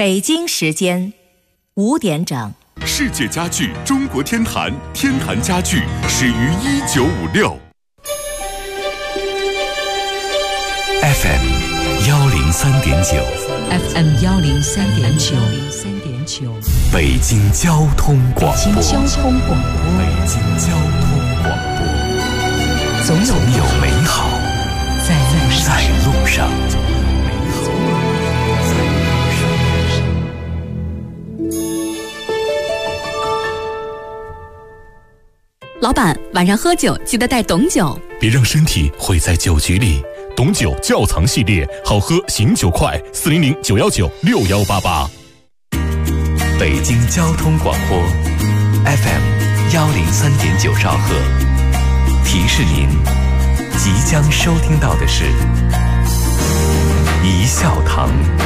北京时间5点整。 世界家具中国天坛，天坛家具始于1956。FM 103.9 FM 103.9， 北京交通广播。 北京交通广播， 北京交通广播， 总有美好在路上。 老板，晚上喝酒记得带董酒， 别让身体毁在酒局里。董酒窖藏系列，好喝醒酒快，400-919-6188。北京交通广播 FM 103.9兆赫，提示您即将收听到的是一笑堂。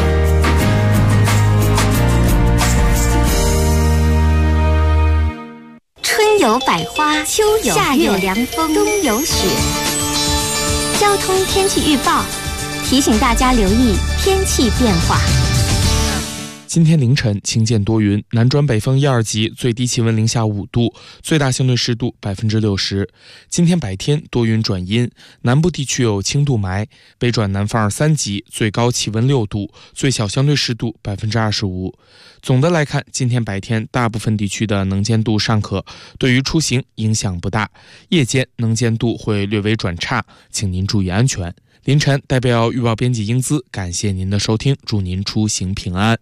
春有百花，秋有夏有凉风，冬有雪。交通天气预报提醒大家留意天气变化。 今天凌晨晴间多云，南转北风1、2级，最低气温零下5度，最大相对湿度60%。今天白天多云转阴，南部地区有轻度霾，北转南风2、3级，最高气温6度，最小相对湿度25%。总的来看，今天白天大部分地区的能见度尚可，对于出行影响不大，夜间能见度会略微转差，请您注意安全。凌晨代表预报编辑英姿感谢您的收听，祝您出行平安。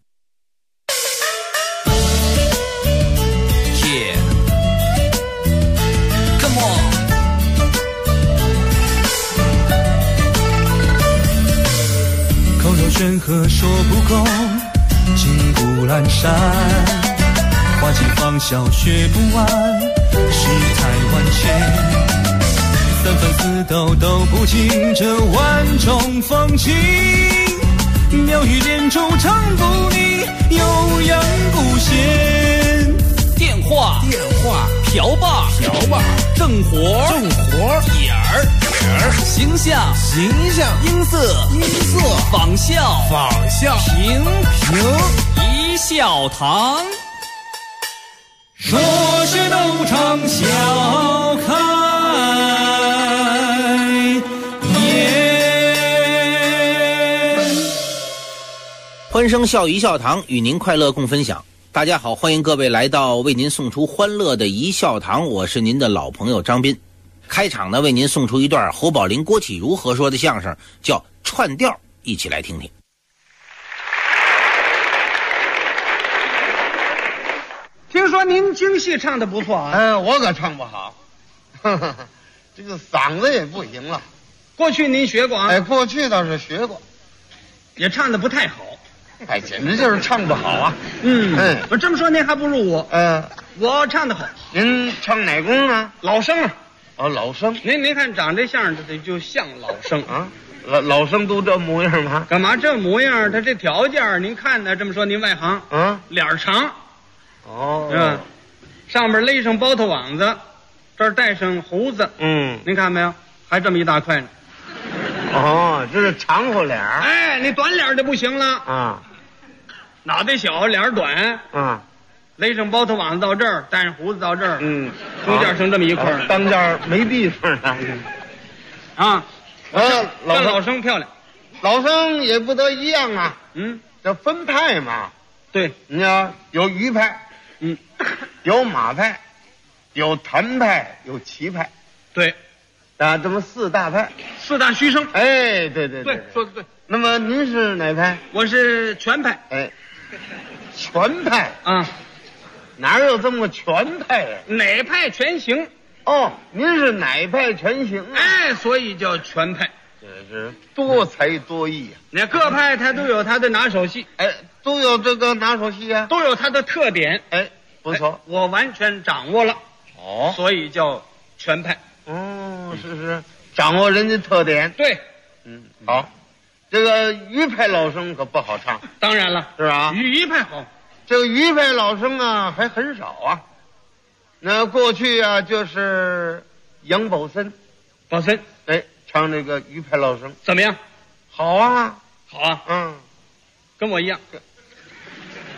口若悬河说不够，金不阑珊，花期芳笑学不完，世态万千，三分四斗都不尽这万种风情，妙语连珠唱不腻，悠扬不闲。 电话瓢把正活点儿形象音色仿效评一笑堂， 说是斗场笑开颜。 欢声笑语一笑堂，与您快乐共分享。大家好，欢迎各位来到为您送出欢乐的一笑堂，我是您的老朋友张斌。开场呢，为您送出一段侯宝林、郭启儒合说的相声，叫《串调》，一起来听听。 听说您京戏唱得不错啊？ 我可唱不好，这个嗓子也不行了。 过去您学过啊？ 过去倒是学过， 也唱得不太好。 简直就是唱不好啊！ 我这么说您还不如我。我唱得好。 您唱哪功呢？ 老生啊。 老生。 您看长这相就像老生啊。老生都这模样吗？ 干嘛这模样？他这条件您看呢？这么说您外行啊？脸长。上面勒上包头网子，这儿带上胡子。您看没有？还这么一大块呢。 这是长活脸。 你短脸就不行了啊！脑袋小，脸短啊，勒上包头网子到这儿，带上胡子到这儿，中间剩这么一块， 当间没地方了啊！老生漂亮， 老生也不得一样啊。这分派嘛， 对， 你看有鱼派，有马派，有谭派，有齐派， 对。 这么4大派 ，4大须生。 对， 说的对。 那么您是哪派？ 我是全派。 全派啊？哪有这么全派呀？ 哪派全行。 您是哪派全行啊？ 所以叫全派。 这是多才多艺啊！ 那各派它都有它的拿手戏， 都有这个拿手戏啊， 都有它的特点， 不错， 我完全掌握了，所以叫全派。 是掌握人家特点。 对， 好，这个余派老生可不好唱。 当然了， 是吧？ 余派好， 这个余派老生啊还很少啊。那过去啊就是杨宝森，唱这个余派老生怎么样？ 好啊， 跟我一样。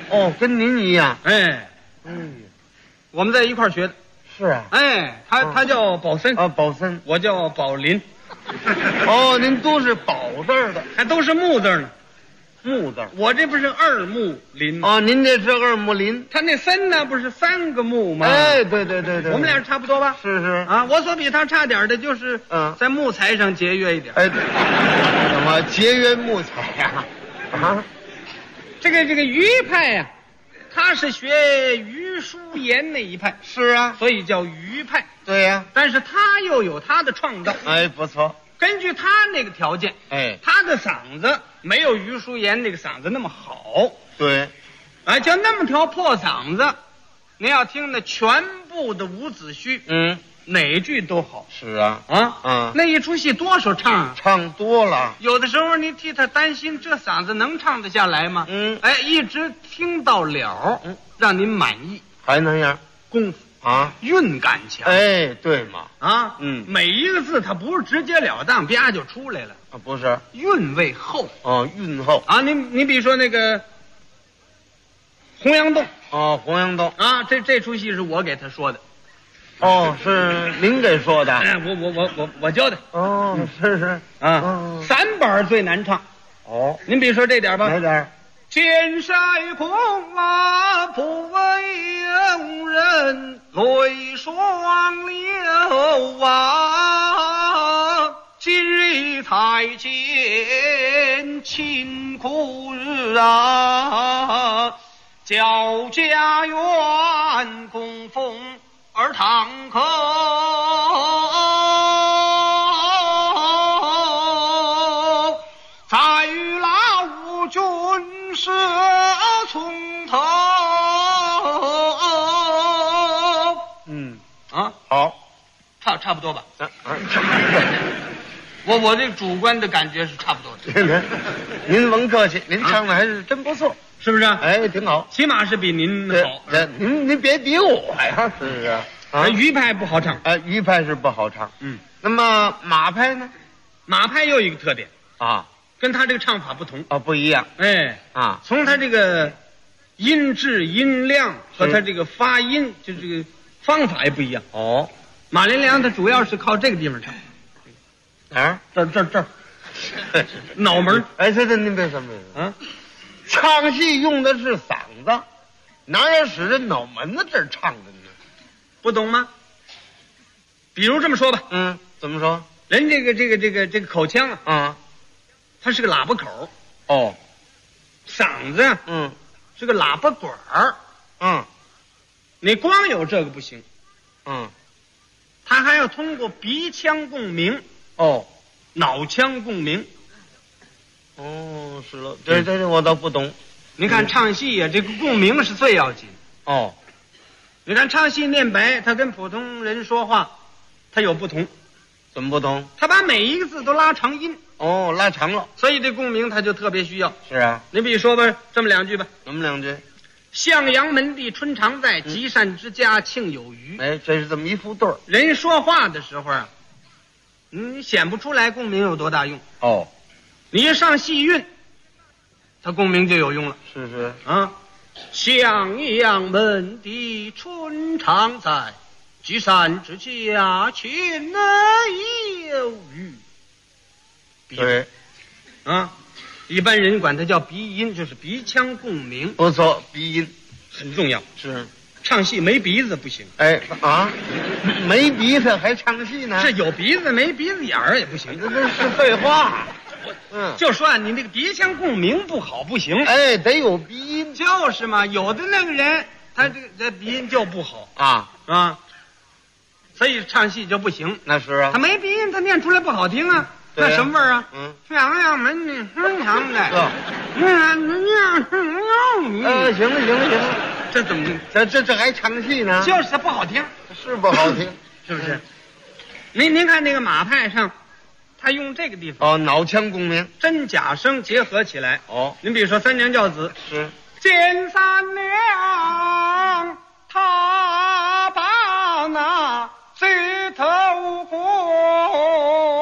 哦，跟您一样。 哎，我们在一块儿学的。 是啊。 哎，他叫宝森啊，宝森， 我叫宝林。 哦，您都是宝字的， 还都是木字呢。 木字， 我这不是二木林哦，您这是二木林， 他那森呢不是3个木吗？ 哎，对， 我们俩差不多吧？ 是啊，我所比他差点的就是在木材上节约一点。 哎，怎么节约木材呀？啊， 这个余派呀，他是学余叔岩那一派， 是啊， 所以叫余派。 对呀， 但是他又有他的创造。 哎，不错。 根据他那个条件， 哎， 他的嗓子没有余叔岩那个嗓子那么好。 对， 啊，就那么条破嗓子，您要听那全部的伍子胥，哪句都好。 是啊， 那一出戏多少唱啊？ 唱多了。 有的时候你替他担心，这嗓子能唱得下来吗？哎，一直听到了，让您满意， 还能样？ 功夫啊， 韵感强。 哎，对嘛， 啊，每一个字它不是直截了当啪就出来了啊，不是， 韵味厚。 哦，韵厚啊，你比如说那个洪阳洞。 哦，洪阳洞啊，这出戏是我给他说的。 哦，是您给说的？ 哎，我教的。 哦，是啊，3板最难唱。 哦， 您比如说这点吧。 哪点？ 天塞空啊，不为有人泪双流啊！今日才见辛苦日啊，教家园供奉而堂口，在与老吾君是从头。 好， 差不多吧。我这主观的感觉是差不多的。 您甭客气，您唱的还是真不错， 是不是？ 哎，挺好， 起码是比您好。 您别比我呀，是不是？啊， 余派不好唱。 哎，余派是不好唱。那么马派呢？ 马派又有一个特点啊， 跟他这个唱法不同啊，不一样。 哎啊，从他这个音质、音量和他这个发音，就这个方法也不一样。 哦， 马连良他主要是靠这个地方唱。 啊，这儿， 脑门。 哎，这您别说啊，唱戏用的是嗓子，哪有使这脑门子这儿唱的呢？ 不懂吗？比如这么说吧， 怎么说？ 人这个口腔啊，它是个喇叭口， 哦， 嗓子是个喇叭管儿，你光有这个不行，它还要通过鼻腔共鸣。 哦， 脑腔共鸣。 哦，是了，这我倒不懂。 你看唱戏呀，这个共鸣是最要紧。 哦， 你看唱戏念白，他跟普通人说话，他有不同。 怎么不同？ 他把每一个字都拉长音。 哦，拉长了， 所以这共鸣他就特别需要。 是啊， 你比如说吧，这么2句吧。 怎么2句？ 向阳门第春常在，积善之家庆有余。 哎，这是这么一副对儿。 人说话的时候啊，你显不出来共鸣有多大用。 哦， 你一上戏韵，它共鸣就有用了。 是啊，向阳门第春常在，积善之家庆有余。 对， 啊，一般人管它叫鼻音，就是鼻腔共鸣。 不错，鼻音很重要。 是， 唱戏没鼻子不行。 哎啊，没鼻子还唱戏呢？ 是有鼻子没鼻子眼儿也不行。 这是废话。 就说啊，你那个鼻腔共鸣不好不行。 哎，得有鼻音。 就是嘛，有的那个人他这鼻音就不好啊，所以唱戏就不行。 那是啊， 他没鼻音，他念出来不好听啊。那什么味儿啊？向阳门第春常在。 行了， 这怎么？ 这还唱戏呢？ 就是它不好听， 是不好听， 是不是？您看那个马派上，他用这个地方哦，脑腔共鸣， 真假声结合起来。 哦， 您比如说三娘教子是见三娘，他把那水头过。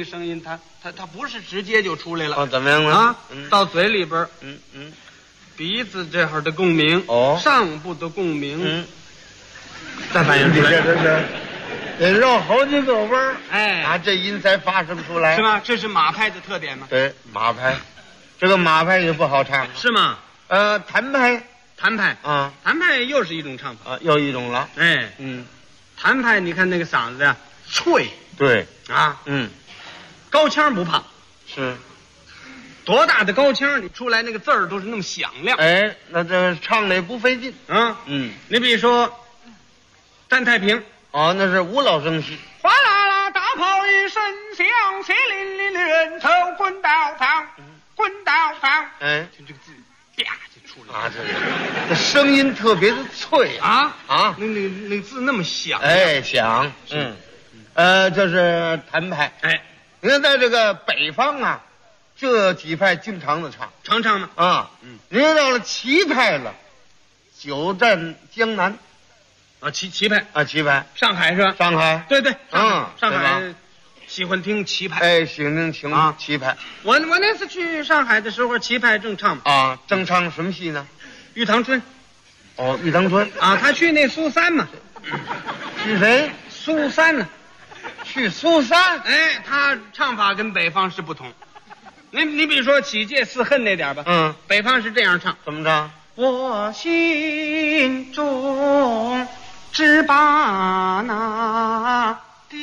声音它不是直接就出来了。 怎么样呢？ 啊，到嘴里边，鼻子这会儿的共鸣，上部的共鸣，再反应出来。 这得绕好几个弯儿， 哎， 这音才发生出来， 是吧？这是马派的特点吗？ 对，马派，这个马派也不好唱， 是吗？ 谭派， 谭派又是一种唱法又一种了。 哎，谭派，你看那个嗓子呀，脆， 对啊，高腔不怕， 是， 多大的高腔，你出来那个字儿都是那么响亮。 哎，那这唱的也不费劲啊。你比如说，单太平。 那是吴老生戏。 哗啦啦，大炮一声响，血淋淋的人头滚到堂，滚到堂。 哎， 就这个字，啪就出来了。 这声音特别的脆啊！那字那么响。 哎，响。这是谭派。 哎， 你看在这个北方啊，这几派经常的唱， 常唱吗？ 啊，你看到了齐派了，久战江南。 齐派啊，齐派， 上海是吧？ 上海， 对，上海喜欢听齐派， 哎，喜欢听齐派。我那次去上海的时候，齐派正唱啊，正唱什么戏呢？ 玉堂春。 玉堂春啊，他去那苏三嘛。 去谁？ 苏三呢？ 去苏三。 哎，他唱法跟北方是不同。你比如说起戒似恨那点吧，北方是这样唱， 怎么唱？ 我心中只把那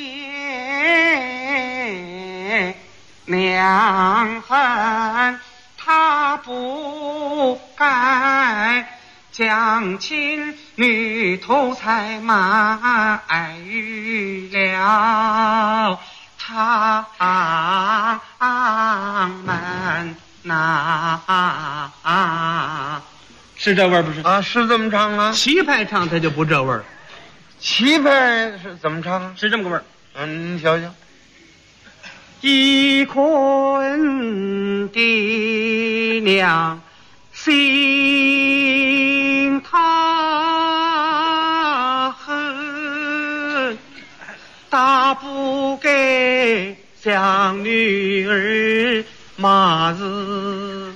爹娘恨，他不该将亲女投才卖与了他们呐。是这味儿不是啊？是这么唱啊？ 齐派唱他就不这味儿。 齐派是怎么唱啊？ 是这么个味儿。 您瞧瞧。 一坤的娘心他恨，大不给将女儿骂日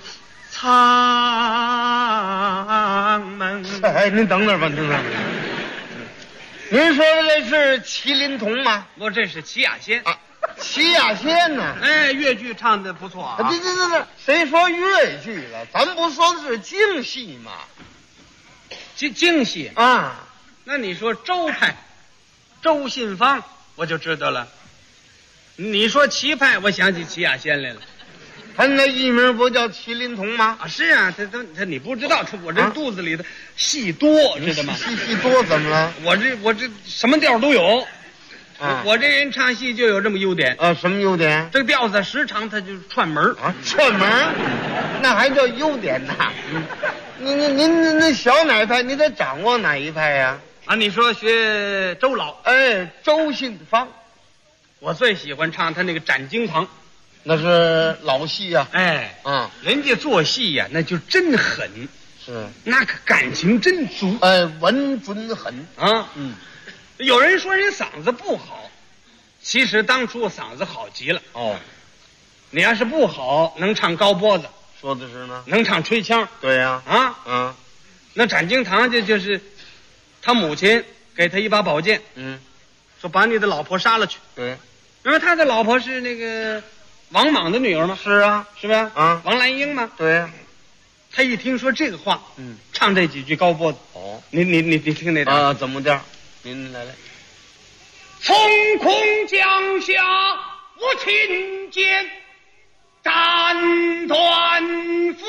苍门。 哎，您等等吧，听着。您说的这是麒麟童吗？ 不，这是齐雅仙啊。齐雅仙呢？ 哎，粤剧唱的不错啊。 对，谁说粤剧了？咱不说的是京戏吗？ 京戏啊？ 那你说周派，周信芳，我就知道了。你说齐派，我想起齐雅仙来了。 他那艺名不叫麒麟童吗？ 啊，是啊，他你不知道，我这肚子里的戏多，知道吗？ 戏多怎么了？ 我这什么调都有。我这人唱戏就有这么优点啊？什么优点？ 这个调子时常它就串门啊，串门，那还叫优点呢？您那小哪派？你得掌握哪一派呀？ 啊，你说学周老？ 哎，周信芳， 我最喜欢唱他那个斩经堂， 那是老戏呀。 哎，人家做戏呀，那就真狠， 是那个感情真足， 哎，稳准狠啊，有人说人嗓子不好，其实当初嗓子好极了。你要是不好，能唱高脖子， 说的是呢， 能唱吹腔。 对呀， 那斩经堂就是他母亲给他一把宝剑，说把你的老婆杀了去。 对， 因为他的老婆是那个王莽的女儿吗？ 是啊， 是吧？王兰英吗？ 对呀。 他一听说这个话，唱这几句高脖子。你听那段怎么调？您来。 从空降下无情剑，斩断夫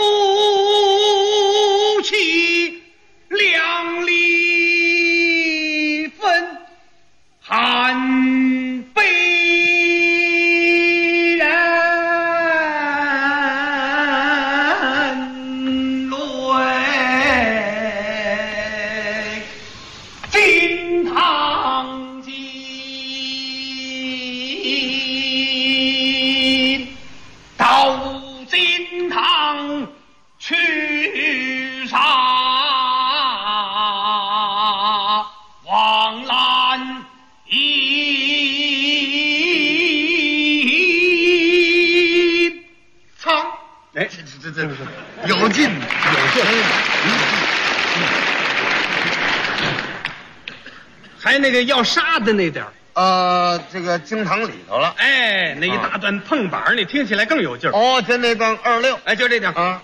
妻两离分，寒悲人泪，金堂金有劲有劲。 还那个要杀的那点儿， 这个经堂里头了。 哎，那一大段碰板，你听起来更有劲儿。 哦，就那段26， 哎，就这点啊。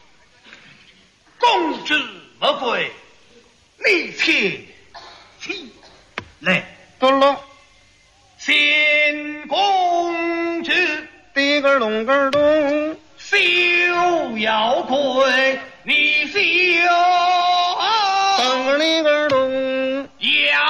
公之莫贵，力切起来。 咚隆， 先公之滴个咚个咚， 休要跪，你休咚个哩个咚， 要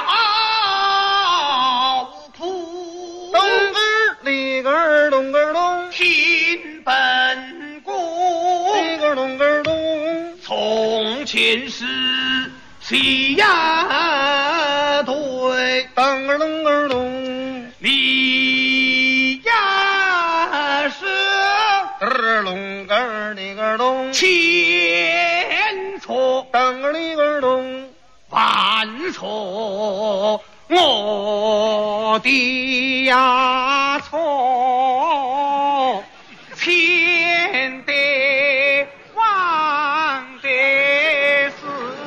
扑， 咚个哩个咚个咚， 听本故， 哩个咚个咚， 从前是谁呀对， 咚个咚个咚， 你呀是隆个哩个咚， 千错咚个哩个咚， 万错我的呀错，千的万的是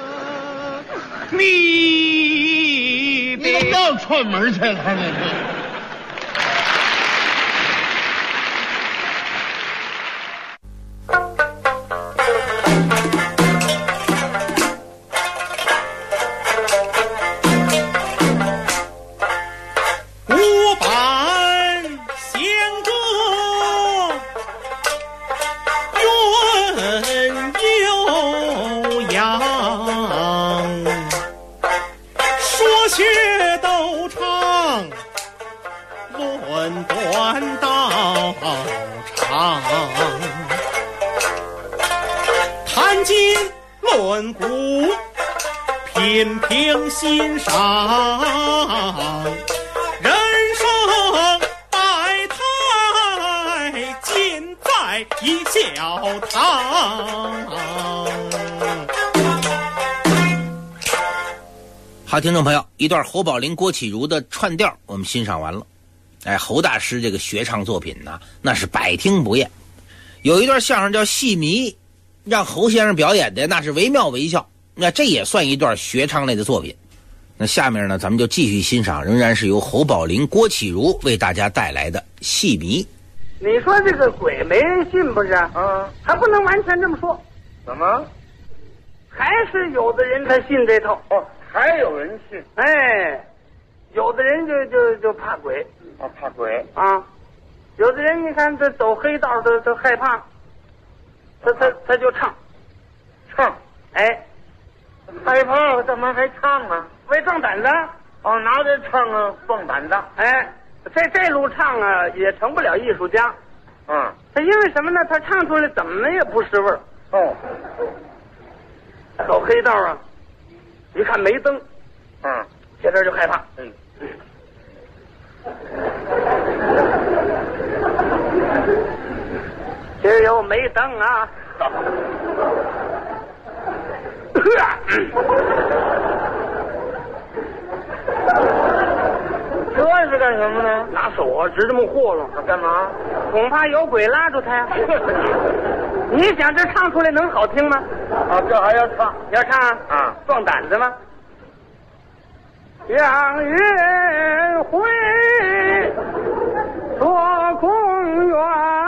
你的。 你怎么要串门去了？你谈今论古，品评欣赏，人生百态，尽在一笑堂。 好，听众朋友，一段侯宝林、郭启儒的串调我们欣赏完了。哎，侯大师这个学唱作品呢，那是百听不厌。有一段相声叫《戏迷》，让侯先生表演的那是惟妙惟肖，那这也算一段学唱类的作品。那下面呢，咱们就继续欣赏，仍然是由侯宝林、郭启儒为大家带来的《戏迷》。 你说这个鬼没人信不是？还不能完全这么说。 怎么？ 还是有的人他信这套。 哦，还有人信。 哎，有的人就怕鬼。 怕鬼啊！有的人你看这走黑道他害怕，他就唱，哎， 害怕干嘛还唱啊？ 为壮胆子。 哦，拿着唱啊，壮胆子。 哎，这路唱啊，也成不了艺术家。他因为什么呢？他唱出来怎么也不是味儿。 哦， 走黑道啊，一看没灯，接着就害怕。今儿又没灯啊！ 这是干什么呢？ 拿手啊直这么和弄， 干嘛？ 恐怕有鬼拉住他呀！你想这唱出来能好听吗？ 啊，这还要唱？ 要唱啊？ 壮胆子吗？让人回做公园，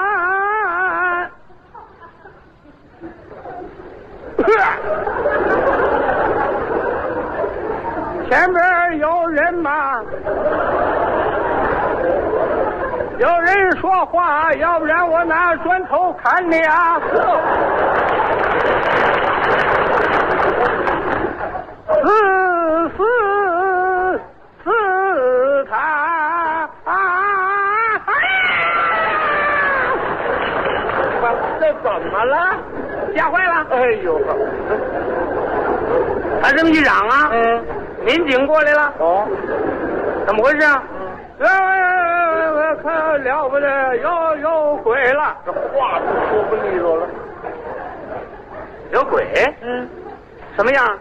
前边有人吗？有人说话，要不然我拿砖头砍你啊！是他这怎么了？ 吓坏了！ 哎呦， 他这么一嚷啊，民警过来了。 哦， 怎么回事啊？可了不得，有鬼了！ 这话都说不利落了。 有鬼？什么样？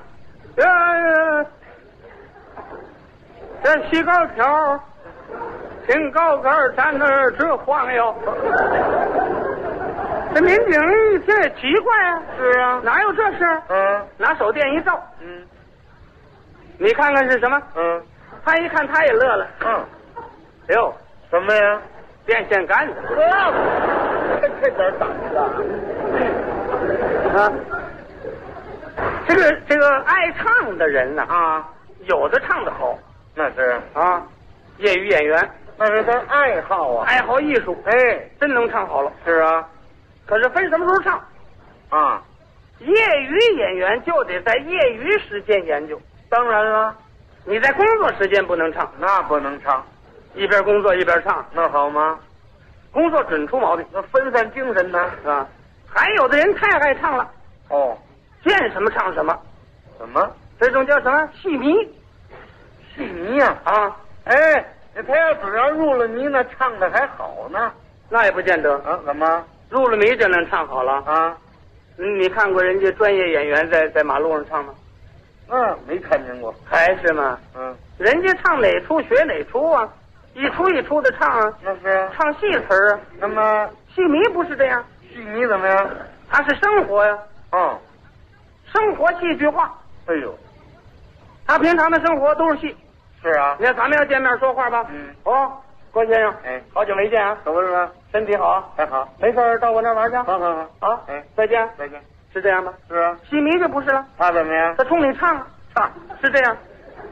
这细高条，挺高个儿，站那儿直晃悠。这民警一听也奇怪啊， 是啊， 哪有这事？拿手电一照，你看看是什么？他一看他也乐了，哟， 什么呀？ 电线杆子。 这点胆子啊！这个爱唱的人呢有的唱得好， 那是业余演员， 那是他爱好啊， 爱好艺术，真能唱好了。 是啊， 可是分什么时候唱业余演员就得在业余时间研究。 当然了， 你在工作时间不能唱， 那不能唱， 一边工作一边唱， 那好吗？ 工作准出毛病， 那分散精神呢还有的人太爱唱了，见什么唱什么。 什么？ 这种叫什么戏迷？ 戏迷呀他要只要入了迷，那唱的还好呢。 那也不见得怎么入了迷就能唱好了你看过人家专业演员在马路上唱吗？ 没看见过。 还是吗？人家唱哪出学哪出啊，一出一出的唱那是唱戏词儿那么戏迷不是这样， 戏迷怎么样？ 他是生活呀生活戏剧化。 哎呦， 他平常的生活都是戏。 是啊， 你看咱们要见面说话吧。郭先生，好久没见啊， 怎么了？ 身体好？ 还好。 没事到我那玩去。 好。 再见。 再见。 是这样吗？ 是啊。 戏迷就不是了。 他怎么样？ 他冲你唱是这样。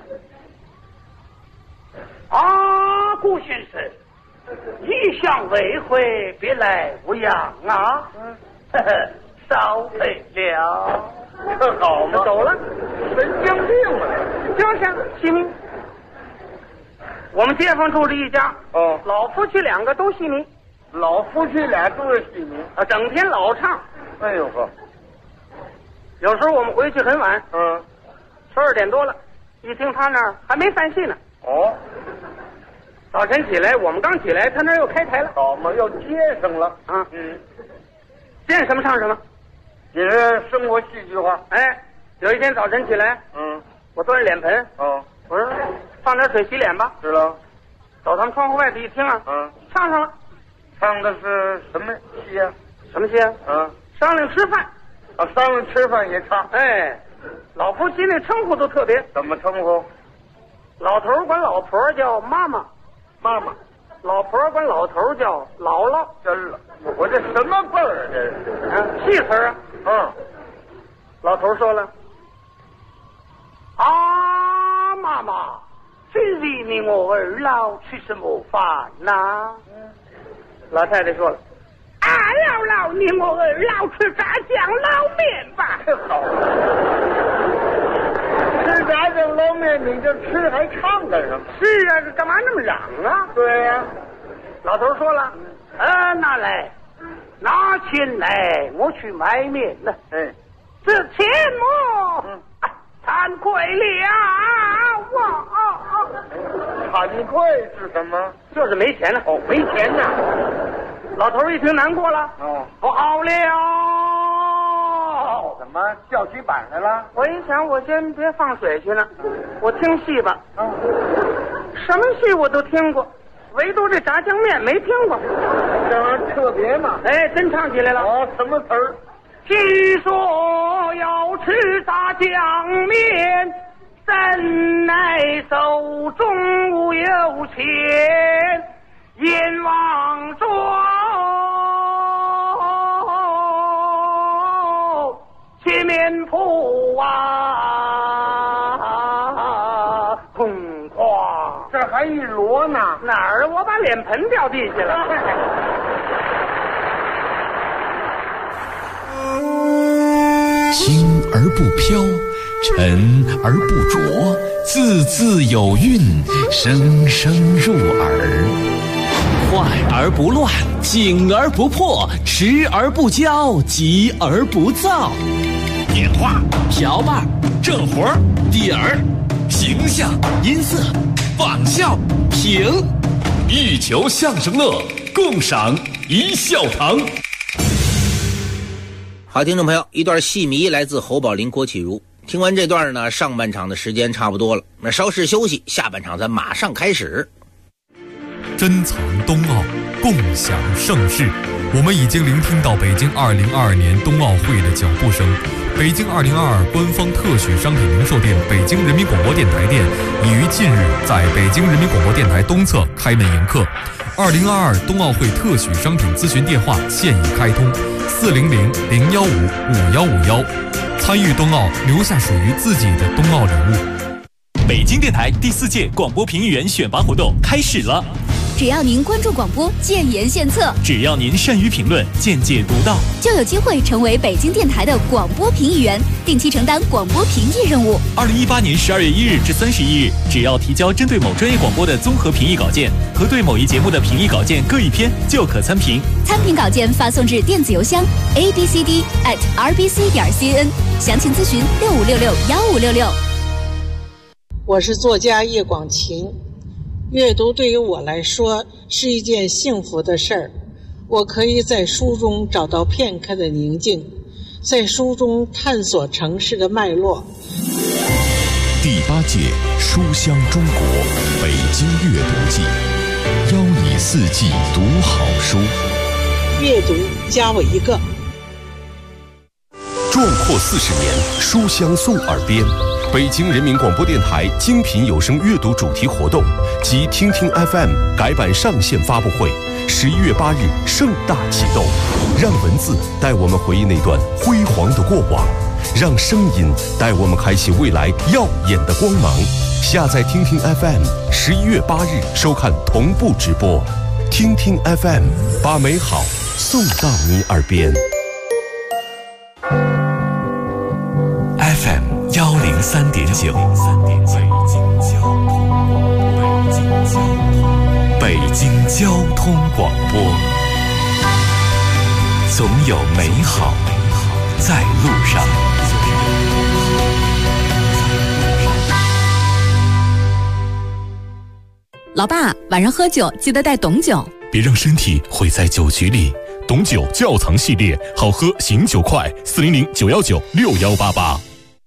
顾先生，一向未回，别来无恙啊。少赔了。 这好吗？ 走了， 神经病了， 就是戏迷。我们街坊住着一家，老夫妻2个都戏迷， 老夫妻俩都是戏迷整天老唱。 哎呦呵， 有时候我们回去很晚，12点多了，一听他那儿还没散戏呢。早晨起来，我们刚起来，他那儿又开台了。 好嘛，又接上了见什么唱什么。 也是生活戏剧化。 有一天早晨起来，我端着脸盆，我说放点水洗脸吧。 知道。 走他们窗户外头一听唱上了。 唱的是什么戏啊？ 什么戏啊？商量吃饭。 商量吃饭也唱。 老夫妻那称呼都特别。 怎么称呼？ 老头管老婆叫妈妈，老婆管老头叫姥姥。 我这什么辈儿这是？ 戏词老头说了，妈妈，今日你我二老吃什么饭呐？老太太说了，姥姥，你我二老吃炸酱捞面吧。 好，吃炸酱捞面你就吃还唱干什么？ 是啊，这干嘛那么嚷啊？ 对呀， 老头说了，拿钱来，我去买面了。这钱么？惭愧了惭愧是什么？ 就是没钱了。 没钱呐。 老头一听难过了。不好了。 怎么叫起板来了？ 我一想，我先别放水去了，我听戏吧。什么戏我都听过，唯独这炸酱面没听过。 这玩意儿特别嘛。 真唱起来了。 什么词儿？ 据说要吃炸酱面，怎奈手中无有钱，阎王捉切面铺空旷。 这还一摞呢？ 哪儿？我把脸盆掉地下了。 轻而不飘，沉而不浊，字字有韵，声声入耳。 快而不乱，紧而不破，持而不骄，急而不躁。 点画、 瓢把、 正活、点儿、形象、 音色、 仿效、 评， 欲求相声乐，共赏一笑堂。 好，听众朋友，一段戏迷来自侯宝林、郭启儒。听完这段呢，上半场的时间差不多了，那稍事休息，下半场咱马上开始。 珍藏冬奥，共享盛世， 我们已经聆听到北京2022年冬奥会的脚步声。北京2022官方特许商品零售店北京人民广播电台店已于近日在北京人民广播电台东侧开门迎客。2022冬奥会特许商品咨询电话现已开通，400-015-5151。参与冬奥，留下属于自己的冬奥礼物。 北京电台第4届广播评议员选拔活动开始了。 只要您关注广播，建言献策； 只要您善于评论，见解独到， 就有机会成为北京电台的广播评议员，定期承担广播评议任务。 2018年12月1日至31日，只要提交针对某专业广播的综合评议稿件和对某一节目的评议稿件各1篇，就可参评。 参评稿件发送至电子邮箱 abcd@rbc.cn， 详情咨询65661566。 我是作家叶广晴。阅读对于我来说是一件幸福的事儿，我可以在书中找到片刻的宁静，在书中探索城市的脉络。 第8届书香中国北京阅读季，邀你4季读好书。 阅读加我一个。 壮阔40年，书香送耳边。北京人民广播电台精品有声阅读主题活动及听听 FM 改版上线发布会，11月8日盛大启动。让文字带我们回忆那段辉煌的过往，让声音带我们开启未来耀眼的光芒。下载听听 FM，11月8日收看同步直播。听听 FM， 把美好送到你耳边。 FM 103.9，北京交通广播，总有美好在路上。 老爸，晚上喝酒记得带董酒， 别让身体毁在酒局里。董酒窖藏系列，好喝醒酒快，400-919-6188。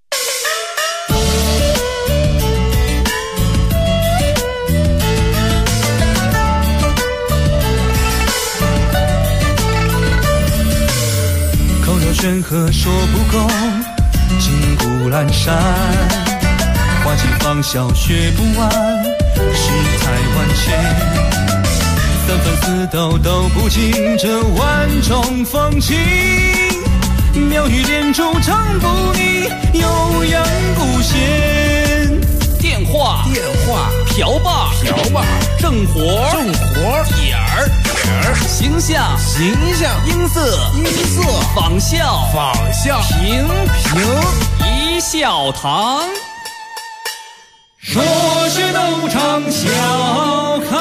口若悬河说不够，金谷阑珊，花季芳笑学不完，世态万千。三番四斗都不尽这万种风情，妙语连珠唱不腻，悠扬不闲。 电话瓢把正活点儿形象音色仿效评一笑堂， 说是斗场笑开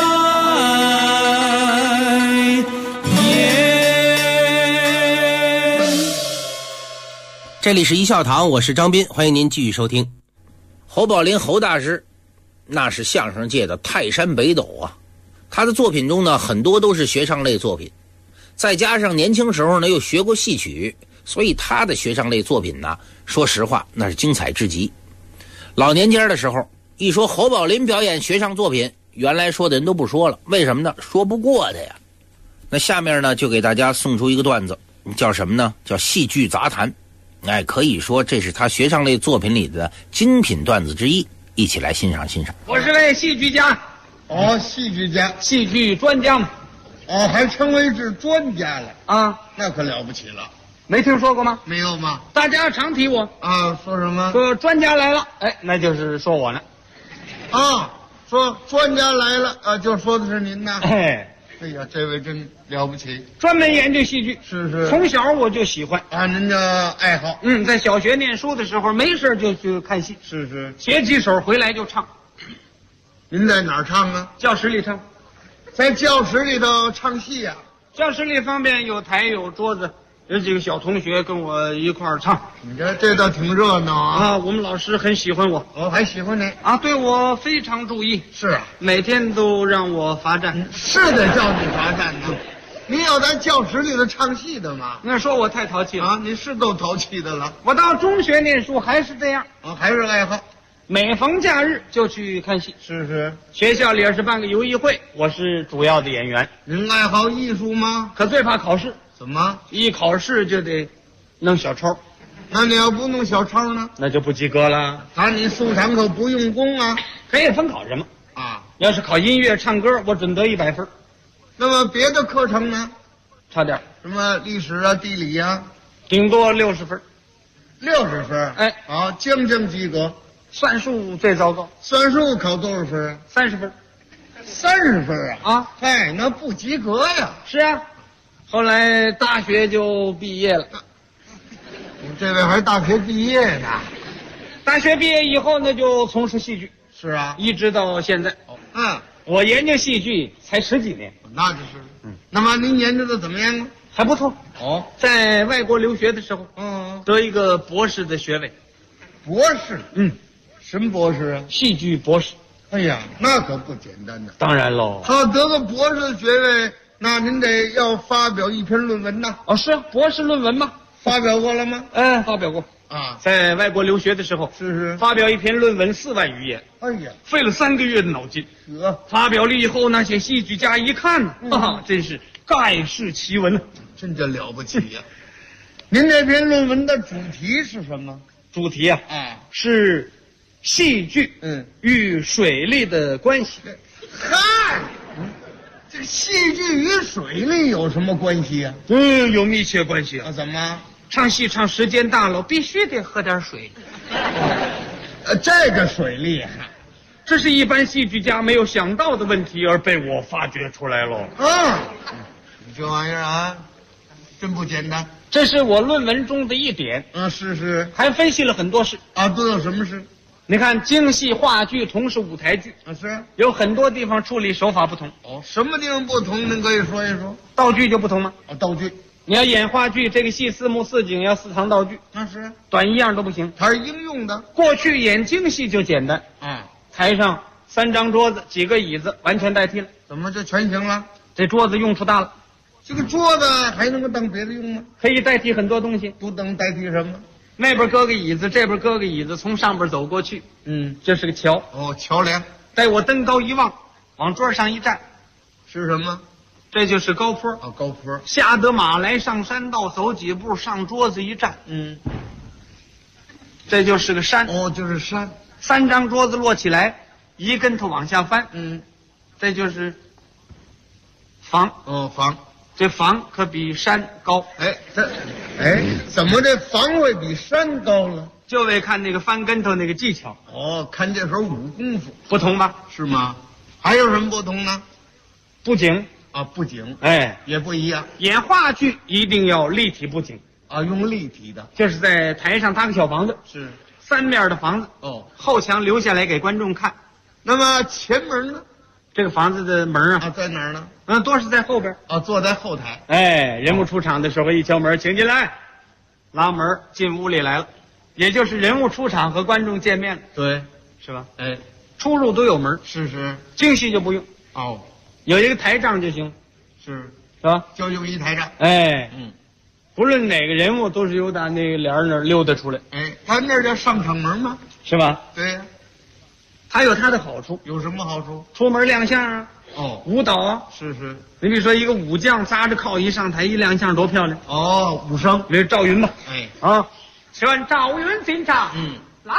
这里是一笑堂，我是张斌，欢迎您继续收听。侯宝林侯大师那是相声界的泰山北斗啊，他的作品中呢很多都是学唱类作品，再加上年轻时候呢又学过戏曲，所以他的学唱类作品呢说实话那是精彩至极。老年间的时候一说侯宝林表演学唱作品，原来说的人都不说了，为什么呢？说不过他呀。那下面呢就给大家送出一个段子，叫什么呢？叫戏剧杂谈。可以说这是他学唱类作品里的精品段子之一，一起来欣赏欣赏。 我是位戏剧家。 戏剧家， 戏剧专家嘛。 还称为是专家了啊， 那可了不起了。 没听说过吗？ 没有吗？ 大家常提我说什么？ 说专家来了，那就是说我呢。 说专家来了就说的是您呢。 哎呀，这位真了不起， 专门研究戏剧， 是从小我就喜欢您的爱好。 在小学念书的时候，没事就去看戏， 是写几首回来就唱。 您在哪儿唱啊？ 教室里唱， 在教室里头唱戏呀？ 教室里方面有台有桌子，有几个小同学跟我一块儿唱。 你这倒挺热闹啊！ 我们老师很喜欢我， 还喜欢你对我非常注意。 是啊， 每天都让我罚站。 是得叫你罚站呢。你有在教室里头唱戏的吗？ 那说我太淘气了你是够淘气的了。 我到中学念书还是这样还是爱好。 每逢假日就去看戏。 是。 学校里也是办个游艺会，我是主要的演员。 您爱好艺术吗？ 可最怕考试。 怎么？ 一考试就得弄小抄。 那你要不弄小抄呢？ 那就不及格了。 你书场可不用功啊。 可以分考什么啊？ 要是考音乐、唱歌，我准得100分。 那么别的课程呢？ 差点。 什么历史啊、地理啊？ 顶多60分。 60分？ 哎， 好，将及格。 算术最糟糕。 算术考多少分啊 ？30分。 30分啊？ 啊， 哎，那不及格呀。 是啊，后来大学就毕业了。 这位还大学毕业呢？ 大学毕业以后呢，就从事戏剧。 是啊， 一直到现在。我研究戏剧才10几年。 那就是。那么您研究的怎么样啊？ 还不错。在外国留学的时候，得一个博士的学位。 博士？什么博士啊？ 戏剧博士。 哎呀，那可不简单呢。 当然喽。 他得个博士的学位，那您得要发表一篇论文呐。 是啊，博士论文嘛。 发表过了吗？ 发表过啊， 在外国留学的时候， 是发表一篇论文4万余言。 哎呀， 费了3个月的脑筋。发表了以后，那些戏剧家一看呢，真是盖世奇闻了， 真叫了不起呀！您这篇论文的主题是什么？ 主题啊，是戏剧与水利的关系。 嗨，这个戏剧与水利有什么关系啊？ 有密切关系啊。 怎么？ 唱戏唱时间大了，必须得喝点水。 这个水利啊， 这是一般戏剧家没有想到的问题，而被我发掘出来了。 你这玩意儿啊，真不简单。 这是我论文中的一点。 是。 还分析了很多事啊，都有什么事？ 你看，京戏、话剧同是舞台剧， 是有很多地方处理手法不同。 什么地方不同？您可以说一说。 道具就不同吗？ 道具。 你要演话剧，这个戏4幕4景要4堂道具， 那是短一样都不行。 它是应用的。 过去演京戏就简单，台上3张桌子、几个椅子，完全代替了。 怎么就全行了？ 这桌子用处大了。 这个桌子还能够当别的用吗？ 可以代替很多东西。 不能代替什么？ 那边搁个椅子，这边搁个椅子，从上边走过去。这是个桥。 桥梁。 待我登高一望，往桌上一站， 是什么？ 这就是高坡。 高坡。 下得马来上山道，走几步上桌子一站。这就是个山。 就是山。 3张桌子摞起来，一跟头往下翻。这就是房。 房。 这房可比山高。 怎么这房会比山高了？ 就为看那个翻跟头那个技巧。 看这手武功夫不同吧？ 是吗？还有什么不同呢？ 布景布景也不一样。 演话剧一定要立体布景用立体的， 就是在台上搭个小房子， 是 3面的房子。后墙留下来给观众看。 那么前门呢？ 这个房子的门在哪儿呢？ 多是在后边。 坐在后台。 人物出场的时候一敲门，请进来，拉门进屋里来了，也就是人物出场和观众见面了。 对， 是吧？出入都有门。 是。 京戏就不用。有一个台帐就行。 是吧？ 就用一台帐。 不论哪个人物都是由打那个帘那儿溜达出来。 他那叫上场门吗？ 是吧？ 对呀。 它有它的好处。 有什么好处？ 出门亮相舞蹈啊。 是。 你比如说一个武将扎着靠一上台一亮相多漂亮。 武生。 比如赵云吧。选赵云进场。来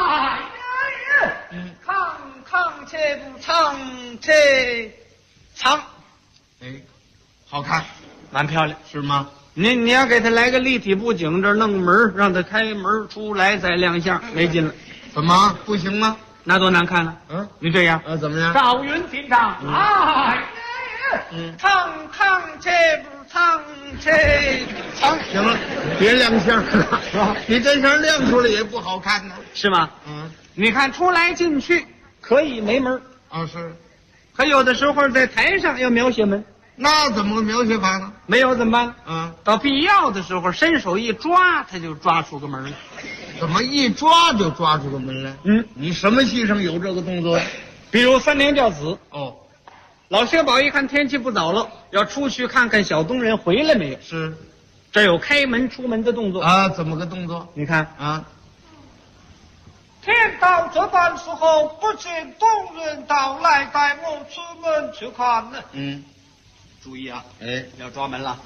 人。唱且不唱且唱。 好看， 蛮漂亮， 是吗？ 你要给他来个立体布景，这儿弄门，让他开门出来再亮相，没劲了。 怎么不行吗？ 那多难看了。你这样怎么样？ 赵云进场，来人。唱且不唱且唱。 行了，别亮相了，你这相亮出来也不好看呢， 是吗？你看出来进去可以没门是， 可有的时候在台上要描写门。 那怎么个描写法呢？ 没有怎么办？到必要的时候，伸手一抓，他就抓出个门来。 怎么一抓就抓出个门来？你什么戏上有这个动作呀？ 比如三娘教子。老薛宝一看天气不早了，要出去看看小东人回来没有。 是， 这有开门出门的动作怎么个动作？ 你看天到这般时候，不见工人到来，带我出门去看呢。注意啊，要抓门了。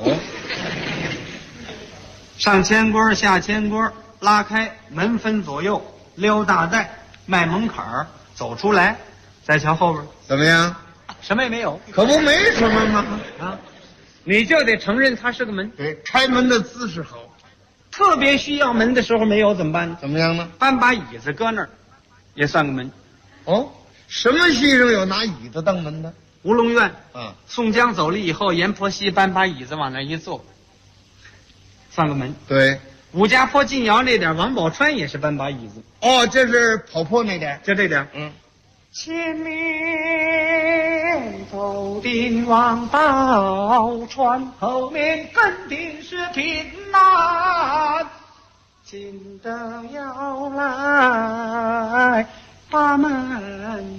上前锅，下前锅，拉开门分左右，撩大带，迈门槛儿，走出来，再瞧后边怎么样？ 什么也没有， 可不没什么吗？ 啊，你就得承认它是个门。 对，开门的姿势好。 特别需要门的时候没有怎么办呢？ 怎么样呢？ 搬把椅子搁那儿，也算个门。 哦，什么戏上有拿椅子当门的？ 吴龙院啊， 宋江走了以后，阎婆惜搬把椅子往那一坐，算个门。 对， 武家坡进窑那点，王宝钏也是搬把椅子。 哦，这是跑坡那点， 就这点。前面走定王宝钏，后面跟定是平南，进得要来把门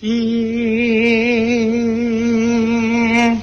迎。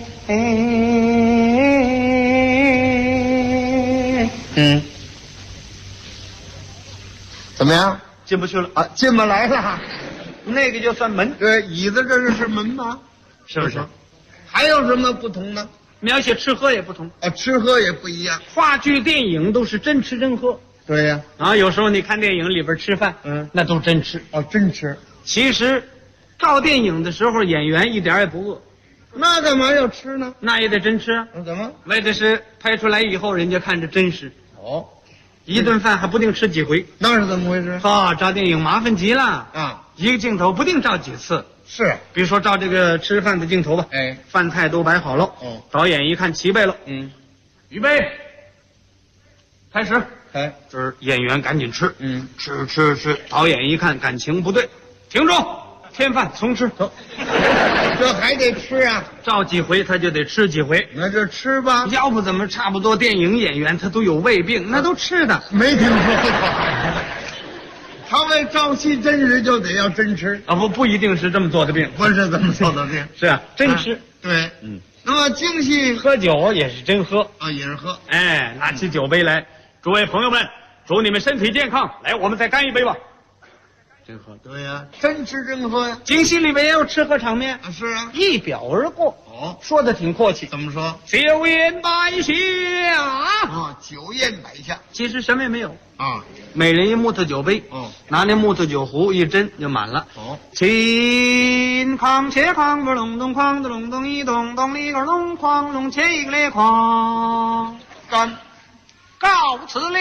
怎么样？ 进不去了啊，进不来了。 那个就算门。 对，椅子这是门吗？ 是不是？ 还有什么不同呢？ 描写吃喝也不同啊，吃喝也不一样。 话剧、电影都是真吃真喝。 对呀。 啊，有时候你看电影里边吃饭，那都真吃。 哦，真吃。 其实，照电影的时候，演员一点也不饿。 那干嘛要吃呢？ 那也得真吃啊。 怎么？ 为的是拍出来以后，人家看着真实。 哦。 一顿饭还不定吃几回， 那是怎么回事？ 照电影麻烦极了啊！ 一个镜头不定照几次。 是， 比如说照这个吃饭的镜头吧，饭菜都摆好了，导演一看齐备了，预备，开始，这是演员赶紧吃，吃，导演一看感情不对，停住，添饭重吃，走。 这还得吃啊！ 照几回他就得吃几回， 那就吃吧。 要不怎么差不多电影演员他都有胃病，那都吃的。 没听说过。他为照戏真实就得要真吃啊，不一定是这么做的病， 不是这么做的病， 是啊，真吃。 对，那么京戏喝酒也是真喝啊，也是喝。 哎，拿起酒杯来，诸位朋友们，祝你们身体健康，来，我们再干一杯吧。真喝， 对呀，真吃真喝呀。 京戏里面也有吃喝场面啊，是啊， 一表而过。 哦， 说的挺阔气。 怎么说？ 酒宴摆下啊，酒宴摆下， 其实什么也没有啊， 每人一木头酒杯，拿那木头酒壶一斟就满了。秦康且康不隆咚哐的隆咚一咚咚里个隆哐隆切一个咧哐，干，告辞了。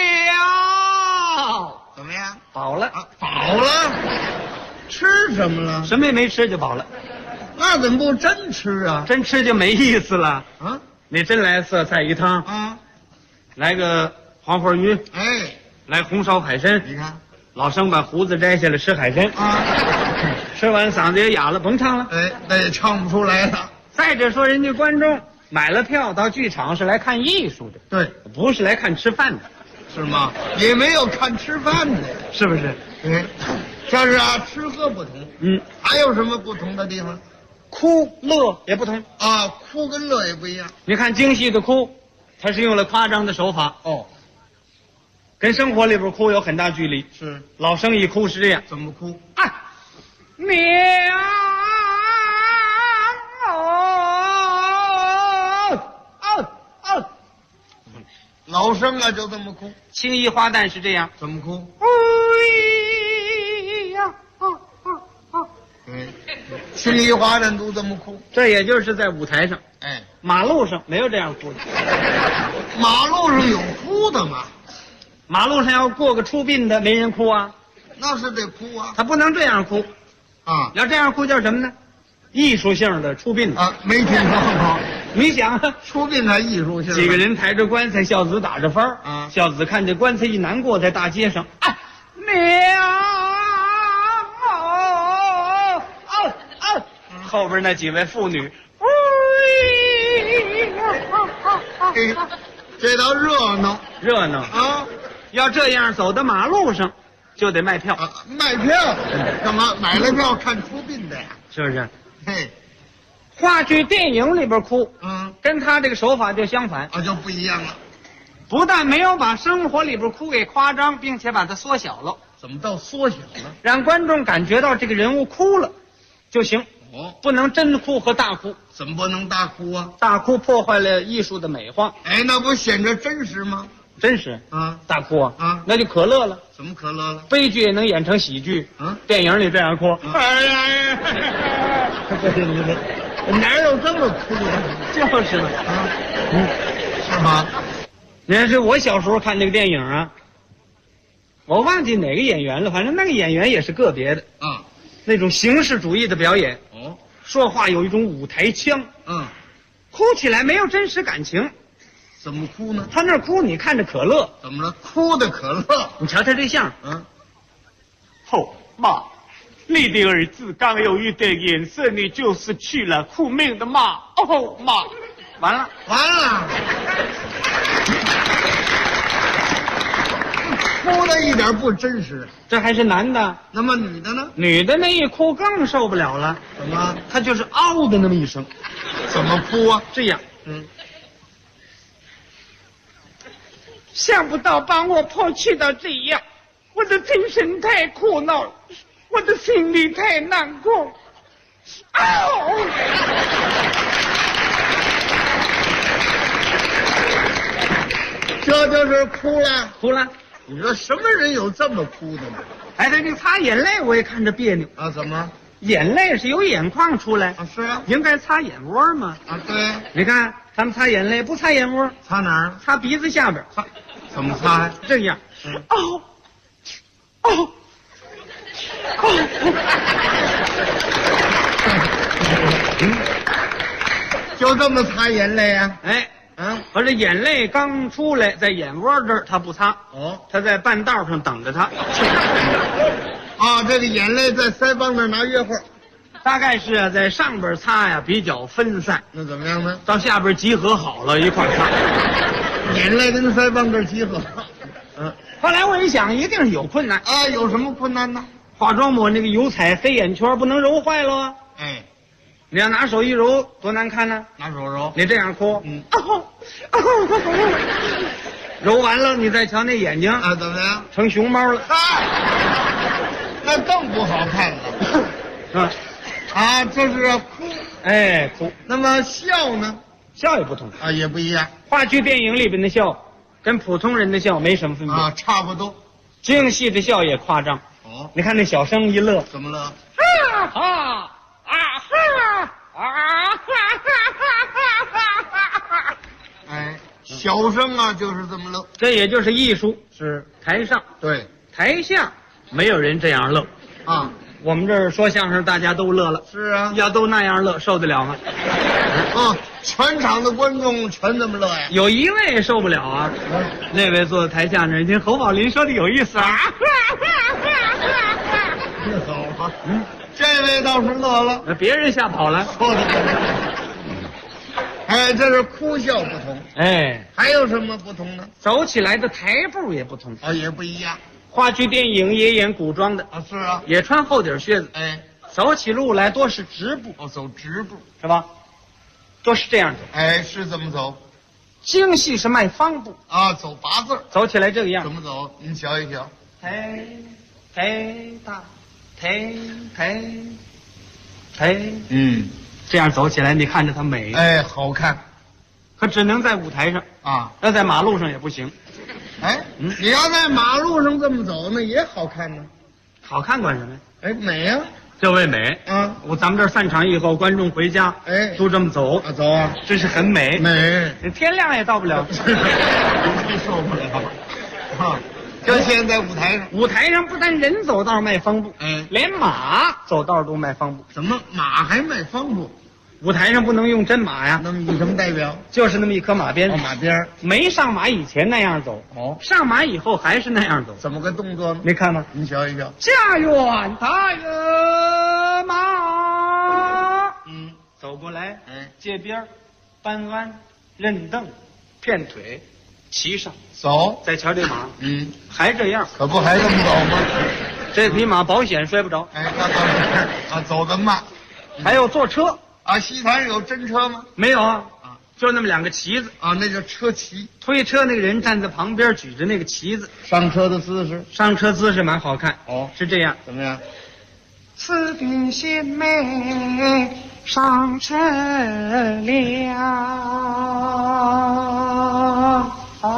怎么样？ 饱了啊，饱了。吃什么了？ 什么也没吃就饱了。 那怎么不真吃啊？ 真吃就没意思了啊！ 你真来色菜鱼汤啊， 来个黄花鱼，来红烧海参。 你看， 老生把胡子摘下来吃海参啊， 吃完嗓子也哑了，甭唱了。 那也唱不出来了。 再者说，人家观众买了票到剧场是来看艺术的， 对， 不是来看吃饭的， 是吗？也没有看吃饭的， 是不是？ 这是啊，吃喝不同。还有什么不同的地方？ 哭乐也不同啊，哭跟乐也不一样。 你看京戏的哭，它是用了夸张的手法跟生活里边哭有很大距离。 是， 老生一哭是这样， 怎么哭？ 娘老生啊，就这么哭。 青衣花旦是这样， 怎么哭？青衣花旦都这么哭， 这也就是在舞台上，马路上没有这样哭的。 马路上有哭的吗？ 马路上要过个出殡的，没人哭啊？ 那是得哭啊， 他不能这样哭啊！ 要这样哭叫什么呢？艺术性的出殡啊，没听说过。 你想出殡还艺术性？ 几个人抬着棺材，孝子打着幡儿啊，孝子看见棺材一难过，在大街上，后边那几位妇女， 这倒热闹啊！要这样走到马路上，就得卖票。 卖票干嘛？买了票看出殡的呀？ 是不是？ 嘿， 话剧、电影里边哭，跟他这个手法就相反啊，就不一样了。 不但没有把生活里边哭给夸张，并且把它缩小了。 怎么到缩小了？ 让观众感觉到这个人物哭了就行。不能真哭和大哭。 怎么不能大哭啊？ 大哭破坏了艺术的美化。 哎，那不显着真实吗？ 真实啊， 大哭啊，那就可乐了。 怎么可乐了？ 悲剧也能演成喜剧啊！电影里这样哭， 哎呀，哪有这么哭的？ 就是嘛啊，是吗？ 那是我小时候看这个电影啊，我忘记哪个演员了，反正那个演员也是个别的啊， 那种形式主义的表演。 哦， 说话有一种舞台腔，哭起来没有真实感情。 怎么哭呢？ 他那哭，你看着可乐， 怎么了？哭的可乐。 你瞧他这相， 后妈，你的儿子刚有一点颜色，你就是去了苦命的妈。哦妈， 完了， 哭的一点不真实。 这还是男的， 那么女的呢？ 女的那一哭更受不了了。 怎么？ 她就是嗷的那么一声。 怎么哭啊？ 这样，想不到把我抛弃到这样，我的精神太苦恼了，我的心里太难过。 这就是哭了， 哭了。 你说什么人有这么哭的呢？ 哎，这个擦眼泪我也看着别扭啊。怎么？ 眼泪是由眼眶出来啊？是啊， 应该擦眼窝嘛。 啊，对。 你看他们擦眼泪不擦眼窝， 擦哪儿？ 擦鼻子下边。 擦？怎么擦呀？ 这样。 就这么擦眼泪啊？ 哎。可是眼泪刚出来，在眼窝这儿他不擦，他在半道上等着他。 啊，这个眼泪在腮帮那儿拿约会， 大概是在上边擦呀比较分散， 那怎么样呢？ 到下边集合好了一块擦， 眼泪跟腮帮这儿集合。 后来我一想，一定是有困难啊，有什么困难呢？ 化妆抹那个油彩黑眼圈不能揉坏了啊。 哎。 你要拿手一揉，多难看呢！ 拿手揉， 你这样哭，揉完了，你再瞧那眼睛啊，怎么样？ 成熊猫了， 那更不好看了。这是哭， 哎，哭。 那么笑呢？ 笑也不同啊，也不一样。 话剧、电影里边的笑，跟普通人的笑没什么分别啊，差不多。 京戏的笑也夸张。你看那小生一乐， 怎么乐？哎，小生啊，就是这么乐， 这也就是艺术。 是台上对， 台下没有人这样乐啊。 我们这儿说相声，大家都乐了。 是啊， 要都那样乐，受得了吗？ 全场的观众全这么乐呀。 有一位受不了啊，那位坐在台下那儿，听侯宝林说的有意思啊。 好啊，这位倒是乐了， 别人吓跑了。 说的。哎，这是哭笑不同。 哎， 还有什么不同呢？ 走起来的台步也不同啊，也不一样。 话剧、电影也演古装的啊，是啊， 也穿厚底靴子。 哎， 走起路来多是直步。 走直步是吧？都是这样走。 哎，是这么走。 京戏是迈方步啊，走八字， 走起来这个样。 怎么走？您瞧一瞧。 抬大，抬。这样走起来，你看着它美。 哎，好看。 可只能在舞台上啊， 要在马路上也不行。 哎，你要在马路上这么走，那也好看呢。 好看管什么呀？ 哎，美呀！ 这位美啊！ 咱们这儿散场以后，观众回家， 哎， 都这么走啊，走啊， 真是很美。 美， 天亮也到不了， 真受不了啊！就现在舞台上， 舞台上不但人走道迈方步， 哎， 连马走道都迈方步。 怎么马还迈方步？ 舞台上不能用真马呀， 那么以什么代表？ 就是那么一颗马鞭。 马鞭没上马以前那样走，上马以后还是那样走。 怎么个动作呢？ 没看吗？ 你瞧一瞧。 驾远大爷马，走过来，借边，搬鞍，认凳，片腿，骑上走。 再瞧这马，还这样， 可不还这么走吗？ 这匹马保险摔不着。 哎，那倒是啊，走得慢。 还有坐车。 啊，戏台上有真车吗？ 没有啊， 就那么2个旗子啊，那叫车旗。 推车那个人站在旁边，举着那个旗子。 上车的姿势， 上车姿势蛮好看。 哦， 是这样。 怎么样？ 此地鲜美，上车了。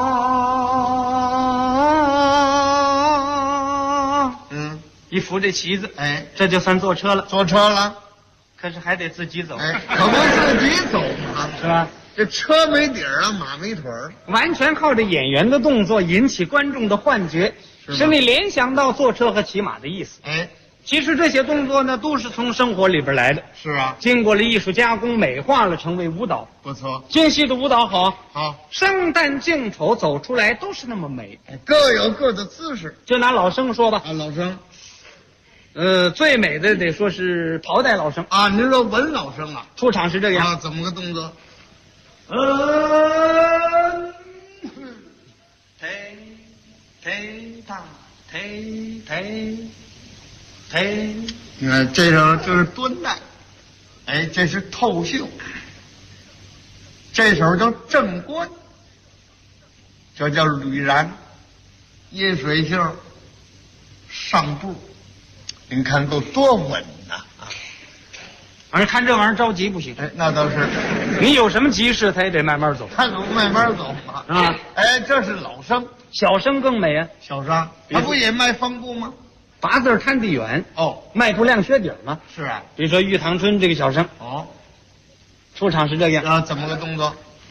一扶这旗子， 哎， 这就算坐车了。 坐车了， 可是还得自己走。 哎，可不自己走嘛， 是吧？ 这车没底儿啊，马没腿儿， 完全靠着演员的动作引起观众的幻觉，使你联想到坐车和骑马的意思。 哎， 其实这些动作呢，都是从生活里边来的。 是啊， 经过了艺术加工，美化了，成为舞蹈。 不错， 京戏的舞蹈好， 好， 生旦净丑走出来都是那么美， 各有各的姿势。 就拿老生说吧， 啊，老生。 最美的得说是袍带老生啊！您说文老生啊？ 出场是这样啊，怎么个动作？你看这首就是蹲带，哎，这是透袖，这首叫正冠，这叫吕然，阴水袖，上步。您看够多稳呐！ 反正看这玩意儿着急不行。 哎，那倒是。 你有什么急事，他也得慢慢走。 他可不慢慢走嘛。 啊， 哎，这是老生， 小生更美啊。 小生，他不也卖方步吗 ？8字摊地远。 哦， 迈出亮靴底吗？ 是啊。 比如说玉堂春这个小生。 哦， 出场是这样。 啊，怎么个动作？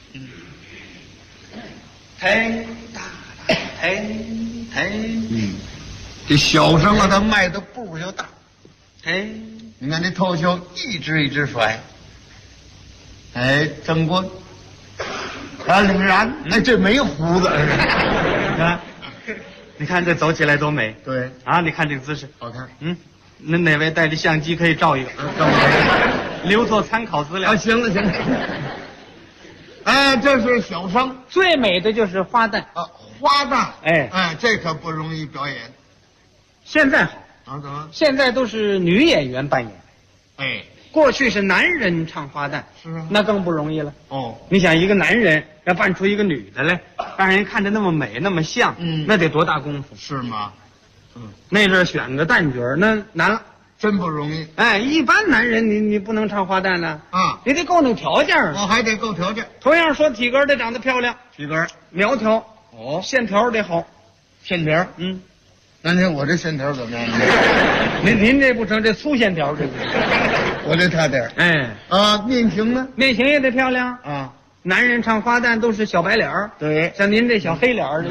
抬大抬。 这小生啊，他迈的步就大。 哎， 你看这透袖一只一只甩。哎，正冠。啊，吕然，哎，这没胡子。 啊，你看这走起来多美。 对。 啊，你看这个姿势， 好看。 那哪位带着相机可以照一个，留作参考资料。 啊，行了行了。哎，这是小生， 最美的就是花旦啊，花旦。 哎， 这可不容易表演。 现在好啊？怎么？ 现在都是女演员扮演。 哎， 过去是男人唱花旦， 是啊， 那更不容易了。 哦， 你想一个男人要扮出一个女的来，让人看着那么美那么像，那得多大功夫？ 是吗？ 那阵选个旦角那难了， 真不容易。 哎，一般男人你不能唱花旦呢啊， 你得够那条件哦，还得够条件。 同样说，体格得长得漂亮， 体格苗条， 哦， 线条得好， 线条，那您我这线条怎么样？ 您这不成，这粗线条这个， 我这差点。 哎啊，面型呢？ 面型也得漂亮啊。 男人唱花旦都是小白脸儿， 对， 像您这小黑脸儿，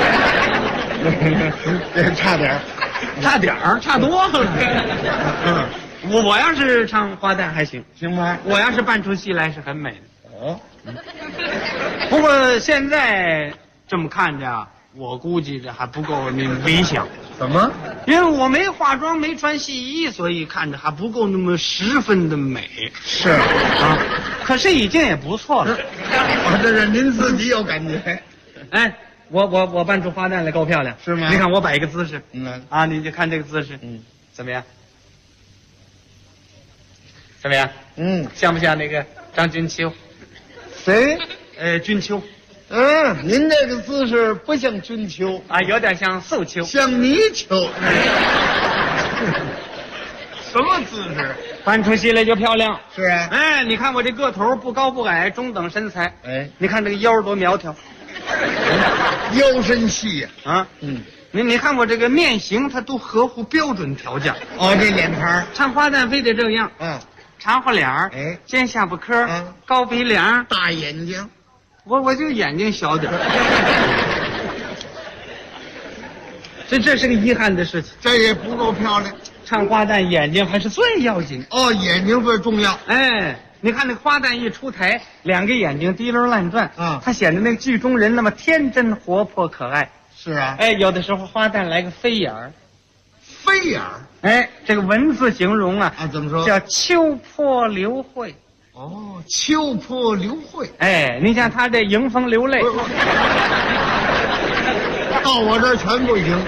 这差点， 差多了。我要是唱花旦还行吗？我要是扮出戏来是很美的。 哦， 不过现在这么看着，我估计这还不够理想。 怎么？ 因为我没化妆，没穿戏衣，所以看着还不够那么十分的美。 是啊，可是已经也不错了。 这是您自己有感觉。 哎，我扮出花旦来够漂亮， 是吗？ 你看我摆一个姿势， 啊， 你就看这个姿势，怎么样？怎么样？像不像那个张君秋？ 谁？ 君秋。 您这个姿势不像君秋啊，有点像素秋， 像泥鳅。什么姿势？ 扮出戏来就漂亮。 是啊。 哎，你看我这个头不高不矮，中等身材。 哎， 你看这个腰多苗条， 腰身细呀。 啊，你看我这个面型，它都合乎标准条件。 哦，这脸盘唱花旦非得这样。长花脸儿， 哎， 尖下巴颏，高鼻梁， 大眼睛。 我就眼睛小点这是个遗憾的事情， 这也不够漂亮。 唱花旦眼睛还是最要紧哦，眼睛最重要。 哎，你看那花旦一出台，两个眼睛滴溜乱转，他显得那个剧中人那么天真活泼可爱。 是啊， 哎，有的时候花旦来个飞眼儿， 飞眼儿， 哎，这个文字形容啊， 怎么说？ 叫秋波流慧。 哦，秋波流慧。 哎，你像他这迎风流泪， 到我这儿全不行。